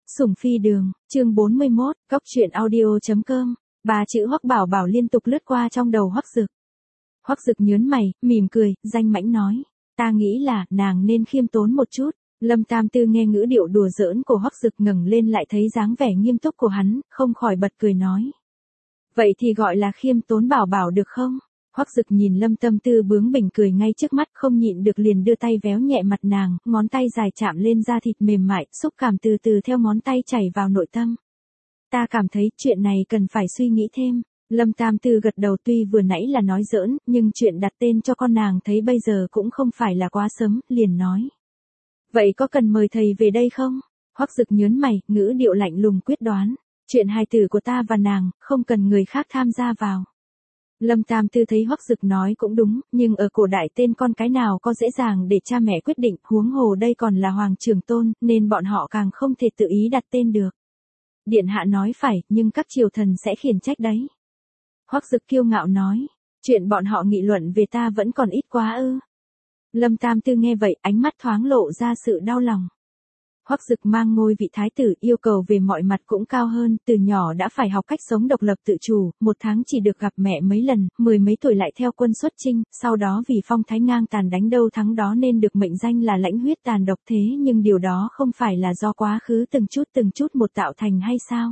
Sủng phi đường, chương 41, Cóc truyện audio.com. Ba chữ Hoắc Bảo Bảo liên tục lướt qua trong đầu Hoắc Dực. Hoắc Dực nhớn mày, mỉm cười, danh mãnh nói, ta nghĩ là nàng nên khiêm tốn một chút. Lâm Tam Tư nghe ngữ điệu đùa giỡn của Hoắc Dực ngẩng lên lại thấy dáng vẻ nghiêm túc của hắn, không khỏi bật cười nói. Vậy thì gọi là khiêm tốn Bảo Bảo được không? Hoắc Dực nhìn Lâm Tam Tư bướng bỉnh cười ngay trước mắt, không nhịn được liền đưa tay véo nhẹ mặt nàng, ngón tay dài chạm lên da thịt mềm mại, xúc cảm từ từ theo ngón tay chảy vào nội tâm. Ta cảm thấy chuyện này cần phải suy nghĩ thêm. Lâm Tam Tư gật đầu, tuy vừa nãy là nói giỡn, nhưng chuyện đặt tên cho con nàng thấy bây giờ cũng không phải là quá sớm, liền nói. Vậy có cần mời thầy về đây không? Hoắc Dực nhớn mày, ngữ điệu lạnh lùng quyết đoán. Chuyện hài tử của ta và nàng, không cần người khác tham gia vào. Lâm Tam Tư thấy Hoắc Dực nói cũng đúng, nhưng ở cổ đại tên con cái nào có dễ dàng để cha mẹ quyết định, huống hồ đây còn là hoàng trưởng tôn, nên bọn họ càng không thể tự ý đặt tên được. Điện hạ nói phải, nhưng các triều thần sẽ khiển trách đấy. Hoắc Dực kiêu ngạo nói, chuyện bọn họ nghị luận về ta vẫn còn ít quá ư. Lâm Tam Tư nghe vậy, ánh mắt thoáng lộ ra sự đau lòng. Hoắc Dực mang ngôi vị thái tử, yêu cầu về mọi mặt cũng cao hơn, từ nhỏ đã phải học cách sống độc lập tự chủ, một tháng chỉ được gặp mẹ mấy lần, mười mấy tuổi lại theo quân xuất chinh, sau đó vì phong thái ngang tàn đánh đâu thắng đó nên được mệnh danh là lãnh huyết tàn độc, thế nhưng điều đó không phải là do quá khứ từng chút một tạo thành hay sao?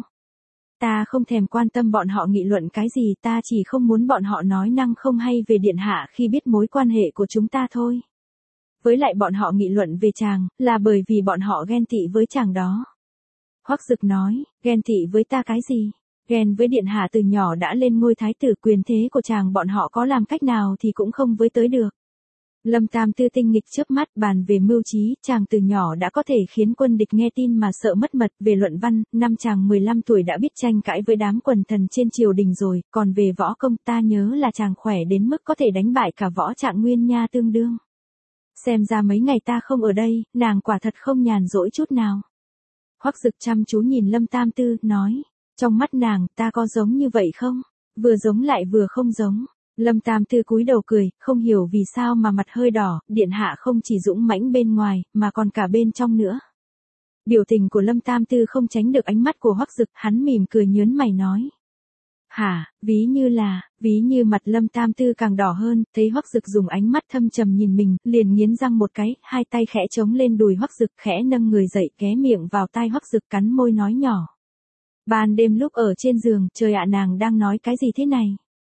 Ta không thèm quan tâm bọn họ nghị luận cái gì, ta chỉ không muốn bọn họ nói năng không hay về điện hạ khi biết mối quan hệ của chúng ta thôi. Với lại bọn họ nghị luận về chàng, là bởi vì bọn họ ghen tị với chàng đó. Hoắc Dực nói, ghen tị với ta cái gì? Ghen với điện hạ từ nhỏ đã lên ngôi thái tử, quyền thế của chàng bọn họ có làm cách nào thì cũng không với tới được. Lâm Tam Tư tinh nghịch chớp mắt, bàn về mưu trí, chàng từ nhỏ đã có thể khiến quân địch nghe tin mà sợ mất mật. Về luận văn, năm chàng 15 tuổi đã biết tranh cãi với đám quần thần trên triều đình rồi, còn về võ công ta nhớ là chàng khỏe đến mức có thể đánh bại cả Võ Trạng Nguyên nha tương đương. Xem ra mấy ngày ta không ở đây, nàng quả thật không nhàn rỗi chút nào. Hoắc Dực chăm chú nhìn Lâm Tam Tư, nói, trong mắt nàng, ta có giống như vậy không? Vừa giống lại vừa không giống. Lâm Tam Tư cúi đầu cười, không hiểu vì sao mà mặt hơi đỏ, điện hạ không chỉ dũng mãnh bên ngoài, mà còn cả bên trong nữa. Biểu tình của Lâm Tam Tư không tránh được ánh mắt của Hoắc Dực, hắn mỉm cười nhớn mày nói. Hả, ví như mặt Lâm Tam Tư càng đỏ hơn, thấy Hoắc Dực dùng ánh mắt thâm trầm nhìn mình, liền nghiến răng một cái, hai tay khẽ chống lên đùi Hoắc Dực, khẽ nâng người dậy, ghé miệng vào tai Hoắc Dực, cắn môi nói nhỏ. Ban đêm lúc ở trên giường, trời ạ, nàng đang nói cái gì thế này?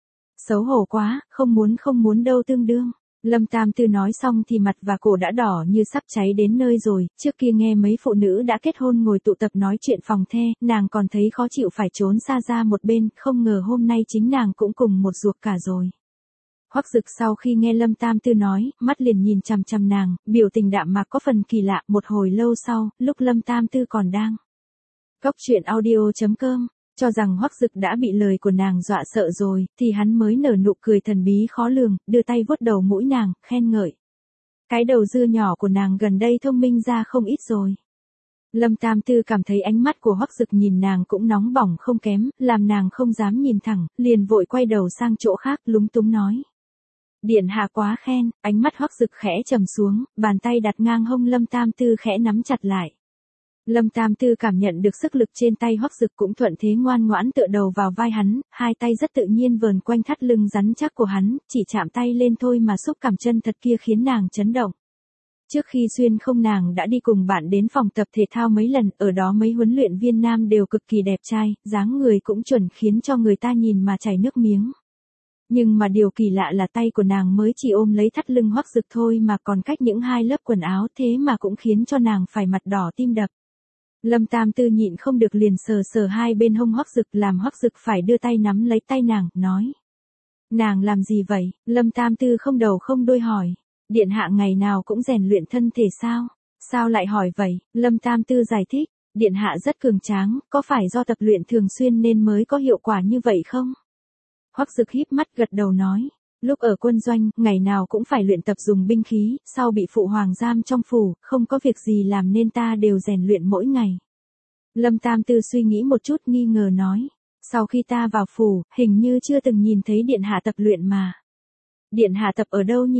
Xấu hổ quá, không muốn đâu tương đương. Lâm Tam Tư nói xong thì mặt và cổ đã đỏ như sắp cháy đến nơi rồi, trước kia nghe mấy phụ nữ đã kết hôn ngồi tụ tập nói chuyện phòng the, nàng còn thấy khó chịu phải trốn xa ra một bên, không ngờ hôm nay chính nàng cũng cùng một ruột cả rồi. Hoắc Dực sau khi nghe Lâm Tam Tư nói, mắt liền nhìn chằm chằm nàng, biểu tình đạm mạc có phần kỳ lạ. Một hồi lâu sau, lúc Lâm Tam Tư còn đang Cóc truyện audio.com cho rằng Hoắc Dực đã bị lời của nàng dọa sợ rồi, thì hắn mới nở nụ cười thần bí khó lường, đưa tay vuốt đầu mũi nàng, khen ngợi. Cái đầu dưa nhỏ của nàng gần đây thông minh ra không ít rồi. Lâm Tam Tư cảm thấy ánh mắt của Hoắc Dực nhìn nàng cũng nóng bỏng không kém, làm nàng không dám nhìn thẳng, liền vội quay đầu sang chỗ khác, lúng túng nói. Điện hạ quá khen, ánh mắt Hoắc Dực khẽ trầm xuống, bàn tay đặt ngang hông Lâm Tam Tư khẽ nắm chặt lại. Lâm Tam Tư cảm nhận được sức lực trên tay Hoắc Dực cũng thuận thế ngoan ngoãn tựa đầu vào vai hắn, hai tay rất tự nhiên vờn quanh thắt lưng rắn chắc của hắn, chỉ chạm tay lên thôi mà xúc cảm chân thật kia khiến nàng chấn động. Trước khi xuyên không nàng đã đi cùng bạn đến phòng tập thể thao mấy lần, ở đó mấy huấn luyện viên nam đều cực kỳ đẹp trai, dáng người cũng chuẩn khiến cho người ta nhìn mà chảy nước miếng. Nhưng mà điều kỳ lạ là tay của nàng mới chỉ ôm lấy thắt lưng Hoắc Dực thôi mà còn cách những hai lớp quần áo, thế mà cũng khiến cho nàng phải mặt đỏ tim đập. Lâm Tam Tư nhịn không được liền sờ hai bên hông Hoắc Dực, làm Hoắc Dực phải đưa tay nắm lấy tay nàng, nói. Nàng làm gì vậy? Lâm Tam Tư không đầu không đuôi hỏi. Điện hạ ngày nào cũng rèn luyện thân thể sao? Sao lại hỏi vậy? Lâm Tam Tư giải thích. Điện hạ rất cường tráng, có phải do tập luyện thường xuyên nên mới có hiệu quả như vậy không? Hoắc Dực híp mắt gật đầu nói. Lúc ở quân doanh, ngày nào cũng phải luyện tập dùng binh khí, sau bị phụ hoàng giam trong phủ, không có việc gì làm nên ta đều rèn luyện mỗi ngày. Lâm Tam Tư suy nghĩ một chút nghi ngờ nói, sau khi ta vào phủ, hình như chưa từng nhìn thấy điện hạ tập luyện mà. Điện hạ tập ở đâu nhỉ?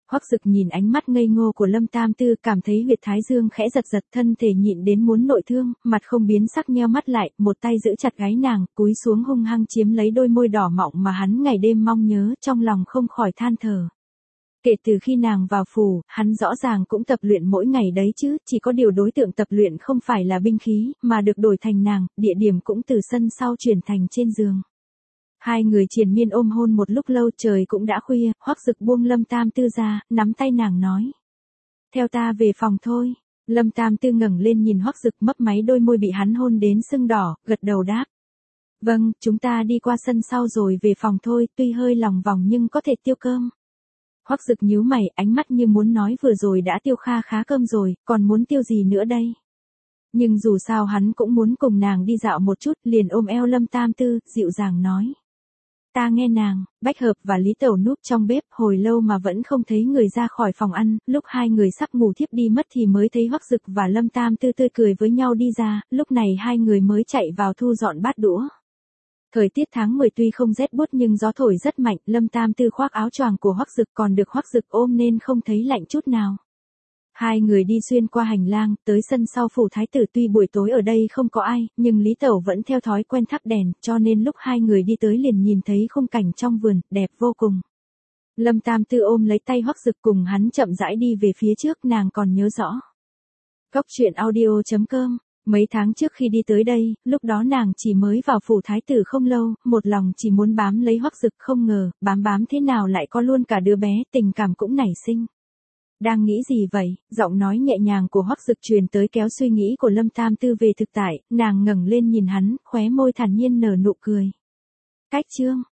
Hoắc Dực nhìn ánh mắt ngây ngô của Lâm Tam Tư, cảm thấy huyệt thái dương khẽ giật giật, thân thể nhịn đến muốn nội thương, mặt không biến sắc nheo mắt lại, một tay giữ chặt gáy nàng, cúi xuống hung hăng chiếm lấy đôi môi đỏ mọng mà hắn ngày đêm mong nhớ, trong lòng không khỏi than thở. Kể từ khi nàng vào phủ, hắn rõ ràng cũng tập luyện mỗi ngày đấy chứ, chỉ có điều đối tượng tập luyện không phải là binh khí, mà được đổi thành nàng, địa điểm cũng từ sân sau chuyển thành trên giường. Hai người triền miên ôm hôn một lúc lâu, trời cũng đã khuya, Hoắc Dực buông Lâm Tam Tư ra, nắm tay nàng nói. Theo ta về phòng thôi. Lâm Tam Tư ngẩng lên nhìn Hoắc Dực, mấp máy đôi môi bị hắn hôn đến sưng đỏ, gật đầu đáp. Vâng, chúng ta đi qua sân sau rồi về phòng thôi, tuy hơi lòng vòng nhưng có thể tiêu cơm. Hoắc Dực nhíu mày, ánh mắt như muốn nói vừa rồi đã tiêu kha khá cơm rồi, còn muốn tiêu gì nữa đây? Nhưng dù sao hắn cũng muốn cùng nàng đi dạo một chút, liền ôm eo Lâm Tam Tư, dịu dàng nói. Ta nghe nàng. Bách Hợp và Lý Tẩu núp trong bếp, hồi lâu mà vẫn không thấy người ra khỏi phòng ăn, lúc hai người sắp ngủ thiếp đi mất thì mới thấy Hoắc Dực và Lâm Tam Tư tươi cười với nhau đi ra, lúc này hai người mới chạy vào thu dọn bát đũa. Thời tiết tháng 10 tuy không rét buốt nhưng gió thổi rất mạnh, Lâm Tam Tư khoác áo choàng của Hoắc Dực, còn được Hoắc Dực ôm nên không thấy lạnh chút nào. Hai người đi xuyên qua hành lang, tới sân sau phủ thái tử, tuy buổi tối ở đây không có ai, nhưng Lý Tẩu vẫn theo thói quen thắp đèn, cho nên lúc hai người đi tới liền nhìn thấy khung cảnh trong vườn, đẹp vô cùng. Lâm Tam Tư ôm lấy tay Hoắc Dực cùng hắn chậm rãi đi về phía trước, nàng còn nhớ rõ. Góc truyện audio.com. Mấy tháng trước khi đi tới đây, lúc đó nàng chỉ mới vào phủ thái tử không lâu, một lòng chỉ muốn bám lấy Hoắc Dực, không ngờ, bám thế nào lại có luôn cả đứa bé, tình cảm cũng nảy sinh. Đang nghĩ gì vậy? Giọng nói nhẹ nhàng của Hoắc Dực truyền tới kéo suy nghĩ của Lâm Tam Tư về thực tại, nàng ngẩng lên nhìn hắn, khóe môi thản nhiên nở nụ cười. Cách chương